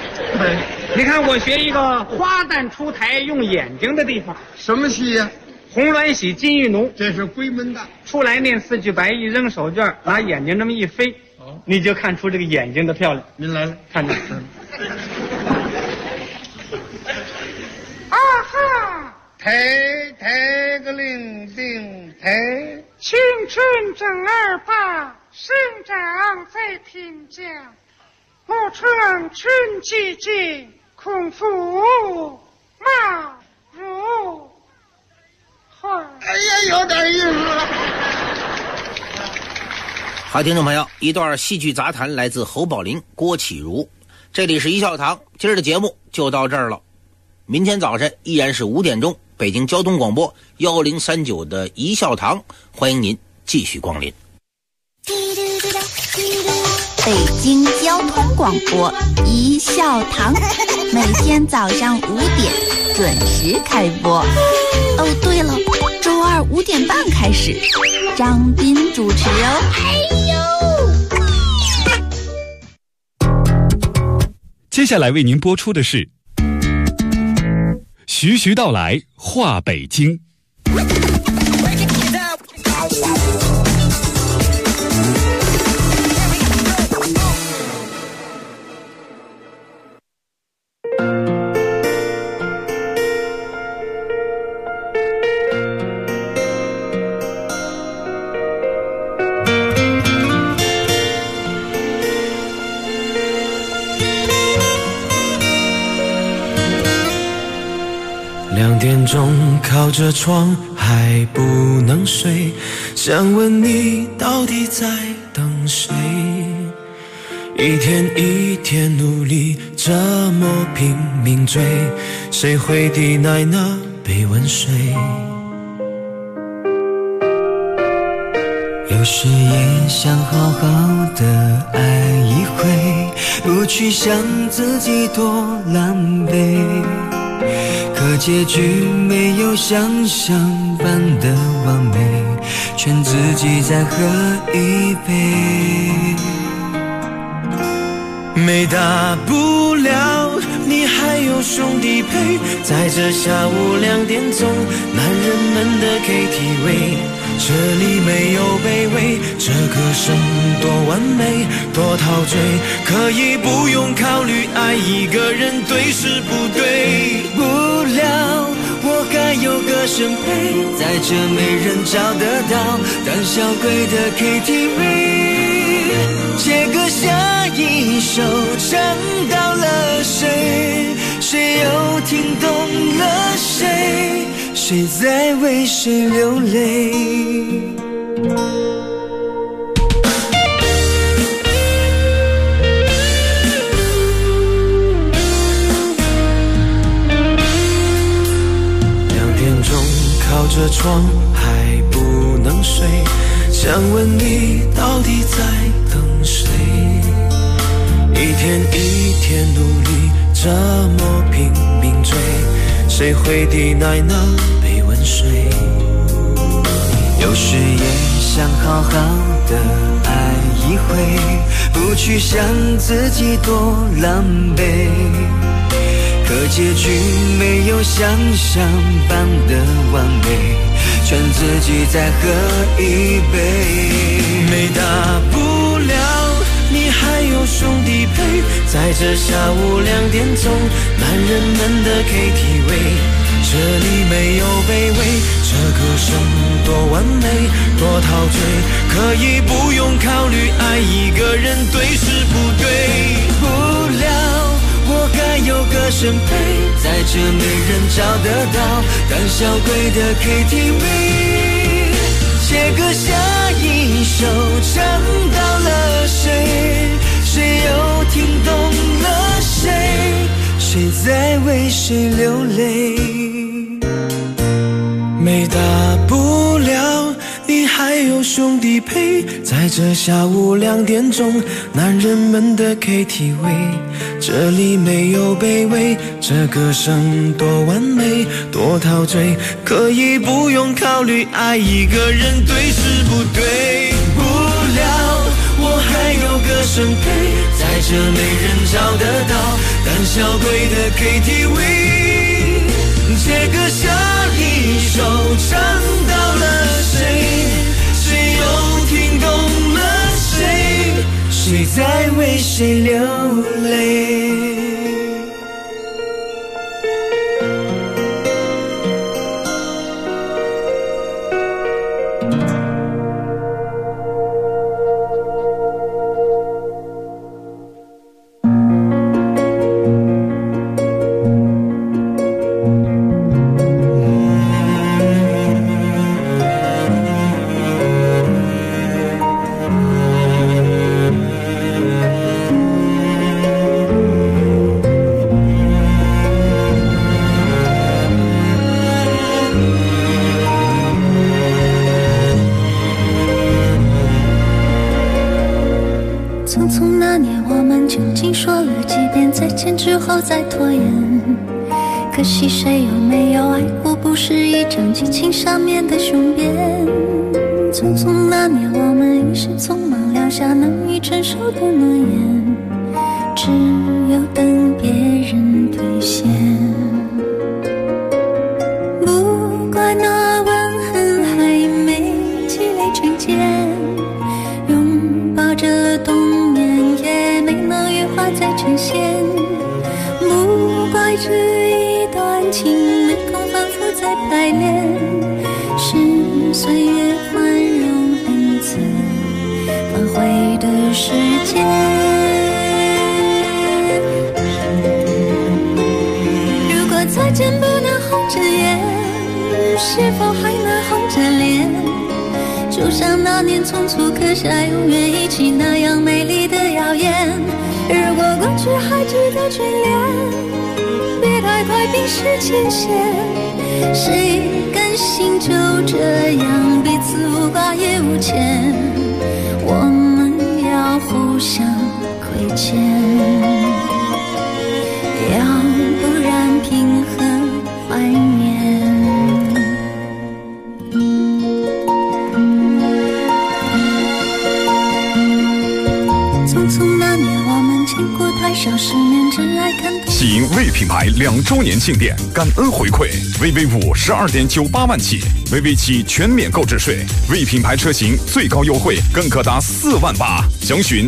你看我学一个花旦出台用眼睛的地方， 什么戏呀？ 红鸾喜，金玉奴， 这是闺门旦。 出来念4句白，一扔手绢，拿眼睛这么一飞，你就看出这个眼睛的漂亮。 您来了， 看着。 啊哈！ 抬个令定抬， 青春正28，生长在平江。暮春春季节，空腹冒如花。 哎呀，有点意思了。 好，听众朋友，一段戏剧杂谈来自侯宝林、郭启儒。这里是一笑堂，今儿的节目就到这儿了。明天早晨依然是5点钟，北京交通广播1039的一笑堂，欢迎您继续光临。 北京交通广播一笑堂，每天早上5点准时开播。哦，对了，周二5点半开始，张斌主持哦。 接下来为您播出的是徐徐道来话北京。 2点钟靠着窗还不能睡，想问你到底在等谁？一天一天努力这么拼命追，谁会抵赖那杯温水？有时也想好好的爱一回，不去想自己多狼狈，可结局没有想象般的完美，劝自己再喝一杯。没大不了，你还有兄弟陪，在这下午2点钟，男人们的 KTV， 这里没有卑微，这歌声多完美，多陶醉，可以不用考虑爱一个人对是不对。不了，我该有个声陪，在这没人找得到胆小鬼的 KTV， 写歌下一首唱到了谁，谁又听懂了谁，谁在为谁流泪。2点钟靠着窗还不能睡，想问你到底在等谁？一天一天努力这么拼命追，谁会抵赖那杯温水？有时也想好好的爱一回，不去想自己多狼狈，可结局没有想象般的完美，劝自己再喝一杯。没大不了，你还有兄弟陪，在这下午2点钟，男人们的 KTV， 这里没有卑微，这歌声多完美，多陶醉，可以不用考虑爱一个人对是不对。不了，我该有个声陪，在这没人找得到胆小鬼的 KTV， 写歌下一首唱到了谁，谁又听懂了谁，谁在为谁流泪。没大不了，你还有兄弟陪，在这下午2点钟，男人们的 KTV， 这里没有卑微，这歌声多完美，多陶醉，可以不用考虑爱一个人对是不对。不了，我还有个声陪，在这没人找得到胆小鬼的 KTV， 写歌下一首唱到了谁，谁又听懂了谁，谁在为谁流泪。 匆匆那年，我们究竟说了几遍再见之后再拖延？可惜谁有没有爱过，不是一张激情上面的雄辩。匆匆那年，我们一时匆忙撂下难以承受的诺言，只有等别人兑现。不怪那吻痕还没积累成茧，拥抱着冬眠也没能羽化再成仙。不怪这一段情没空反复再排练，是岁月宽容恩赐反悔的时间。如果再见不能红着眼，是否还能红着脸？就像那年匆促刻下永远一起那样美丽的谣言。如果过去还值得眷恋，别太快冰释前嫌。谁甘心就这样彼此无挂也无牵？我们要互相亏欠，要不然凭何怀念？匆匆那年，我们见过太少世面，只爱看。 喜迎魏品牌2周年庆典，感恩回馈。VV5 12.98万起，VV7全免购置税，魏品牌车型最高优惠更可达4万8。详询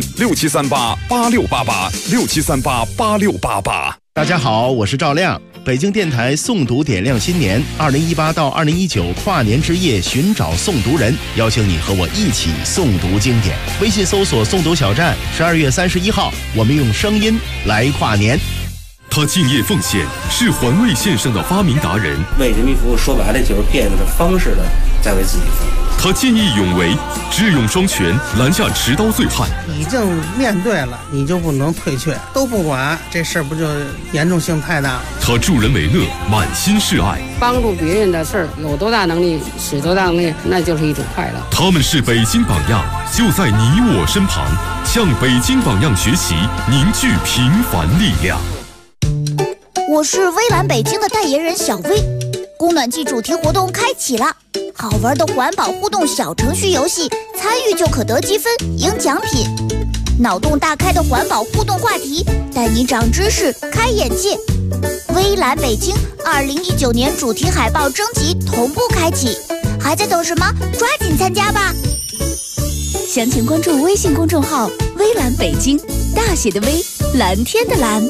67388688，67388688。 大家好，我是赵亮。北京电台诵读点亮新年，2018到2019跨年之夜，寻找诵读人，邀请你和我一起诵读经典。微信搜索诵读小站，12月31号，我们用声音来跨年。 他敬业奉献，是环卫线上的发明达人。 为人民服务，说白了就是变着方式的在为自己服务。 他见义勇为，智勇双全，拦下持刀罪犯。 已经面对了，你就不能退却，都不管，这事儿不就严重性太大了？ 他助人为乐，满心是爱， 帮助别人的事儿，有多大能力使多大能力，那就是一种快乐。 他们是北京榜样，就在你我身旁，向北京榜样学习，凝聚平凡力量。 我是微蓝北京的代言人小薇，供暖季主题活动开启了，好玩的环保互动小程序游戏，参与就可得积分赢奖品，脑洞大开的环保互动话题，带你长知识开眼界。微蓝北京2019年主题海报征集同步开启，还在等什么？抓紧参加吧！ 详情关注微信公众号微蓝北京，大写的微，蓝天的蓝。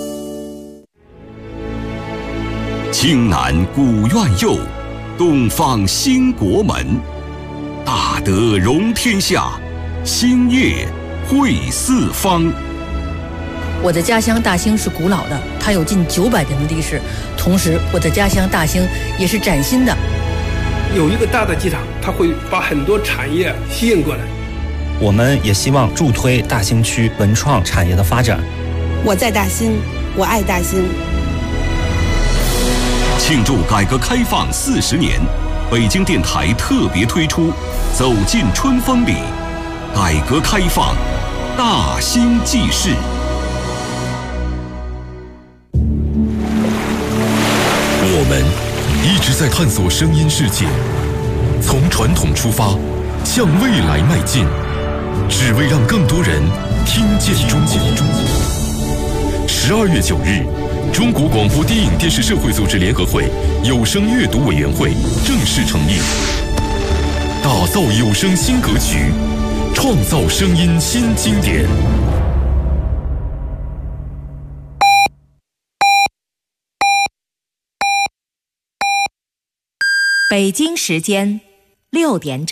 青南古院右，东方兴国门。大德容天下，兴业惠四方。 我的家乡大兴是古老的，它有近900年的历史。同时，我的家乡大兴也是崭新的。 有一个大的机场，它会把很多产业吸引过来。 我们也希望助推大兴区文创产业的发展。 我在大兴，我爱大兴。 庆祝改革开放40年，北京电台特别推出《走进春风里》，改革开放大兴纪事。 我们一直在探索声音世界，从传统出发，向未来迈进，只为让更多人听见中国。 12月9日，中国广播电影电视社会组织联合会有声阅读委员会正式成立，打造有声新格局，创造声音新经典。 北京时间6点整。